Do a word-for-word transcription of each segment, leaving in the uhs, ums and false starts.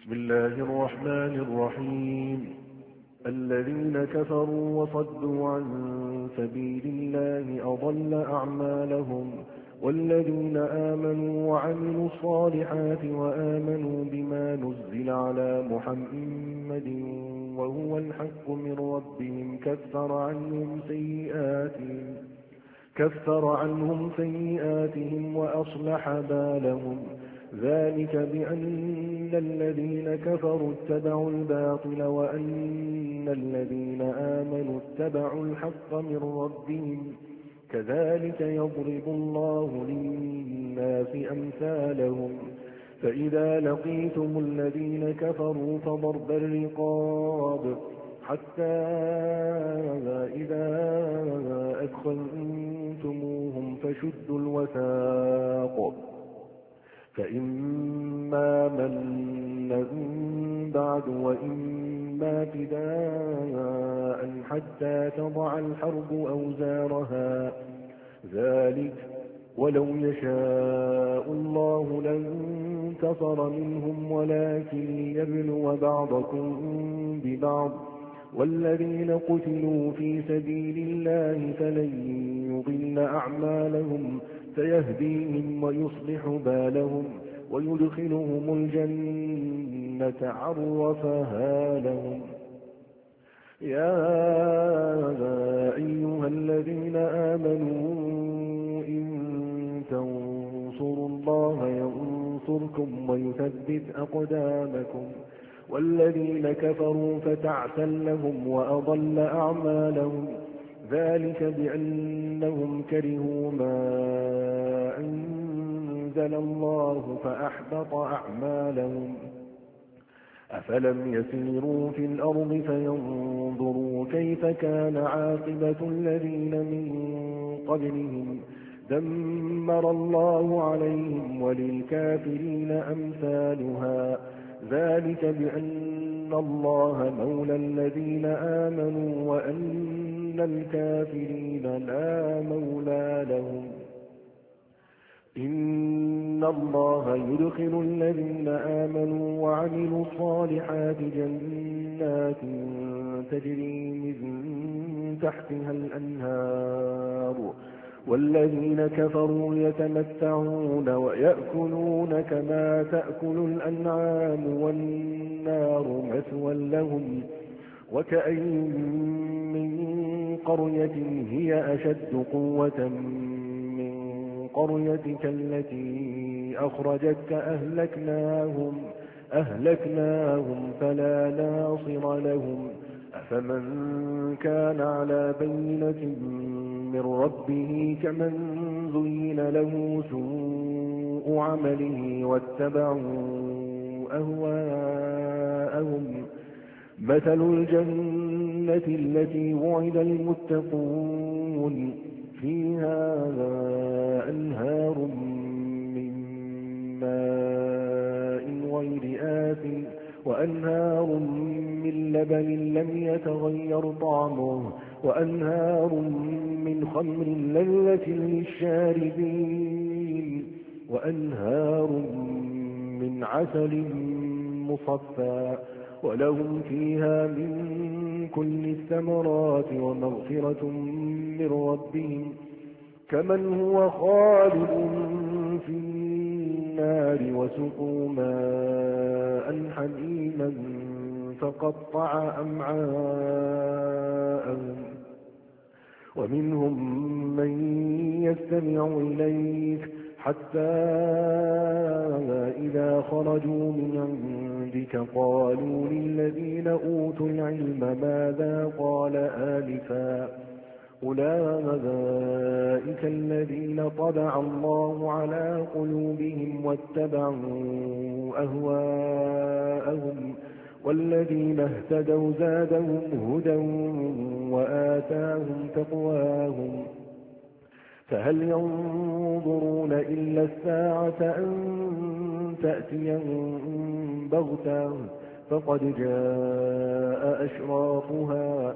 بسم الله الرحمن الرحيم. الذين كفروا وصدوا عن سبيل الله أضل أعمالهم، والذين آمنوا وعملوا الصالحات وآمنوا بما نزل على محمد وهو الحق من ربهم كفر عنهم سيئاتهم كفر عنهم سيئاتهم وأصلح بالهم. ذلك بأن الذين كفروا اتبعوا الباطل وأن الذين آمنوا اتبعوا الحق من ربهم. كذلك يضرب الله للناس أمثالهم. فإذا لقيتم الذين كفروا فضرب الرقاب حتى إذا أدخلتموهم فشدوا الوثاق، فإما منا بعد وإما فداء حتى تضع الحرب أوزارها. ذلك ولو يشاء الله لانتصر منهم ولكن ليبلو بعضكم ببعض. والذين قتلوا في سبيل الله فلن يضل أعمالهم سيهديهم ويصلح بالهم ويدخلهم الجنة عرفها لهم. يا أيها الذين آمنوا إن تنصروا الله ينصركم ويثبت أقدامكم. والذين كفروا فتعسا لهم وأضل أعمالهم. ذلك بأنهم كرهوا ما أنزل الله فأحبط أعمالهم. أفلم يسيروا في الأرض فينظروا كيف كان عاقبة الذين من قبلهم دمر الله عليهم وللكافرين أمثالها. ذلك بأن الله مولى الذين آمنوا وأن الكافرين لا مولى لهم. إن الله يدخل الذين آمنوا وعملوا الصالحات جنات تجري من تحتها الأنهار، والذين كفروا يتمتعون ويأكلون كما تأكل الأنعام والنار مثوى لهم. وكأين من قرية هي أشد قوة من قريتك التي أخرجتك أهلكناهم, أهلكناهم فلا ناصر لهم. أفمن كان على بينة من ربه كمن زين له سوء عمله واتبعوا أهواءهم. مثل الجنة التي وعد المتقون فيها أنهار من ماء غير آسن وأنهار من لبن لم يتغير طعمه وأنهار من خمر لذة للشاربين وأنهار من عسل مصفى ولهم فيها من كل الثمرات ومغفرة من ربهم كمن هو خالد في النار وسقوا ماء حميما فقطع أمعاءهم. ومنهم من يستمع إليك حتى إذا خرجوا من عندك قالوا للذين أوتوا العلم ماذا قال آنفا أولئك الذين طبع الله على قلوبهم واتبعوا أهواءهم. والذين اهتدوا زادهم هدى وآتاهم تقواهم. فهل ينظرون إلا الساعة أن تأتيهم بغتة فقد جاء أشراطها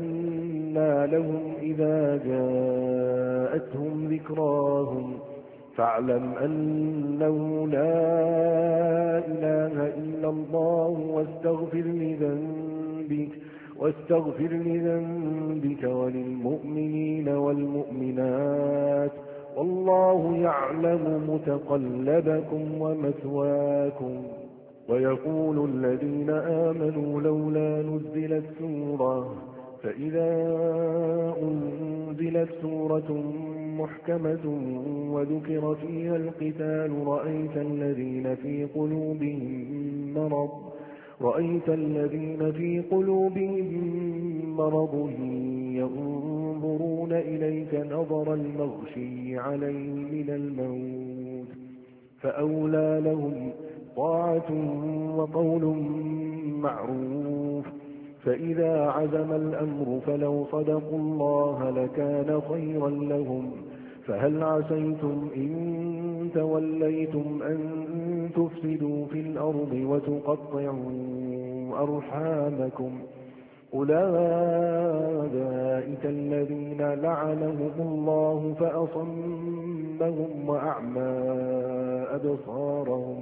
فأنى لهم إذا جاءتهم ذكراهم فاعلم أنه لا إله إلا الله واستغفر لذنبك, واستغفر لذنبك وللمؤمنين والمؤمنات والله يعلم متقلبكم ومثواكم. ويقول الذين آمنوا لولا نزلت سورة فإذا أنزلت سورة محكمة وذكر فيها القتال رأيت الذين في قلوبهم مرض رأيت الذين في قلوبهم مرض ينظرون إليك نظر المغشي عليه من الموت فأولى لهم طاعة وقول معروف. فإذا عزم الأمر فلو صدقوا الله لكان خيرا لهم. فهل عسيتم إن توليتم أن تفسدوا في الأرض وتقطعوا أرحامكم أولئك الذين لعنهم الله فأصمهم وأعمى أبصارهم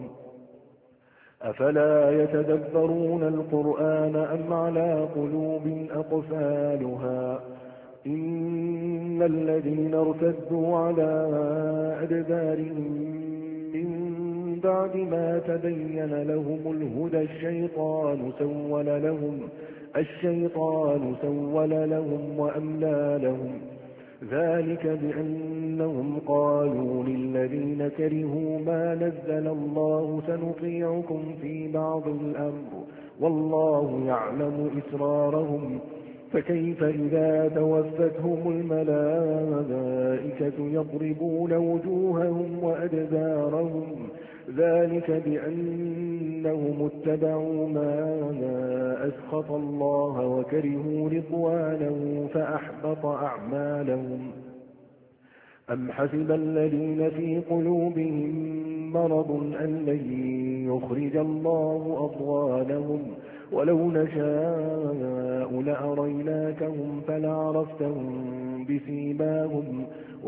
أفلا يتدبرون القرآن أم على قلوب أقفالها إن الذين ارتدوا على أدبارهم من بعد ما تبين لهم الهدى الشيطان سول لهم الشيطان سول لهم وأملى لهم ذلك بأنهم قالوا للذين كرهوا ما نزل الله سنطيعكم في بعض الأمر والله يعلم إسرارهم فكيف إذا توفتهم الملائكة يضربون وجوههم وأدبارهم ذلك بأنهم اتبعوا ما أسخط الله وكرهوا رضوانه فأحبط أعمالهم. أم حسب الذين في قلوبهم مرض أن لن يخرج الله أضغانهم ولو نشاء لأريناكهم فلعرفتهم بسيماهم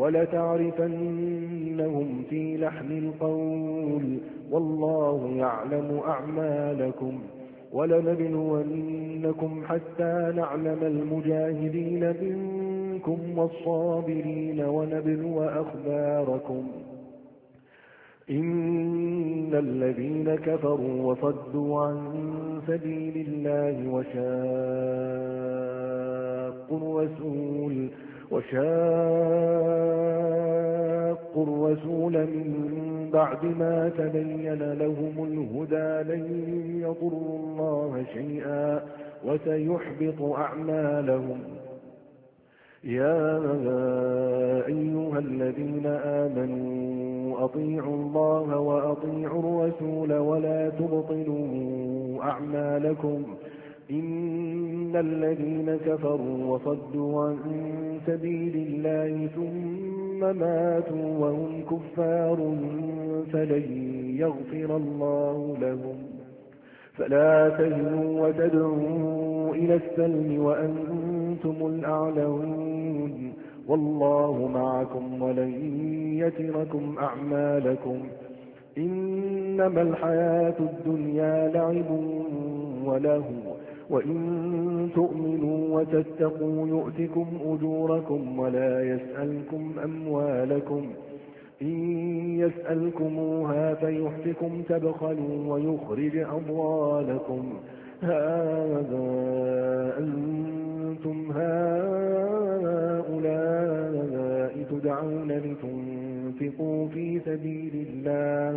ولتعرفنهم في لحن القول والله يعلم أعمالكم ولنبلونكم حتى نعلم المجاهدين منكم والصابرين ونبلو أخباركم. إن الذين كفروا وصدوا عن سبيل الله وشاقوا الرسول وشاقوا الرسول من بعد ما تبين لهم الهدى لن يضروا الله شيئا وسيحبط أعمالهم. يا أيها الذين آمنوا أطيعوا الله وأطيعوا الرسول ولا تبطلوا أعمالكم إن الذين كفروا وصدوا عن سبيل الله ثم ماتوا وهم كفار فلن يغفر الله لهم. فلا تهنوا وتدعوا إلى السلم وأنتم الأعلون والله معكم ولن يتركم أعمالكم. إنما الحياة الدنيا لعب ولهو وإن تؤمنوا وتتقوا يؤتكم أجوركم ولا يسألكم أموالكم إن يسألكموها فيحفكم تبخلوا ويخرج أموالكم هذا أنتم هؤلاء تدعون لتنفقوا في سبيل الله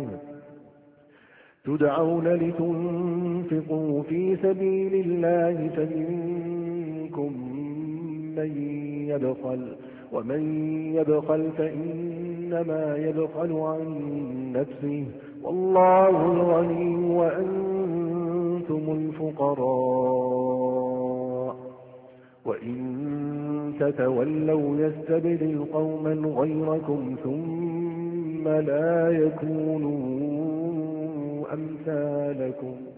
تدعون لتنفقوا في سبيل الله فمنكم من يبخل ومن يبخل فإنما يبخل عن نفسه والله الغني وأنتم الفقراء وإن تتولوا يستبدل قوما غيركم ثم لا يكونوا أمثالكم.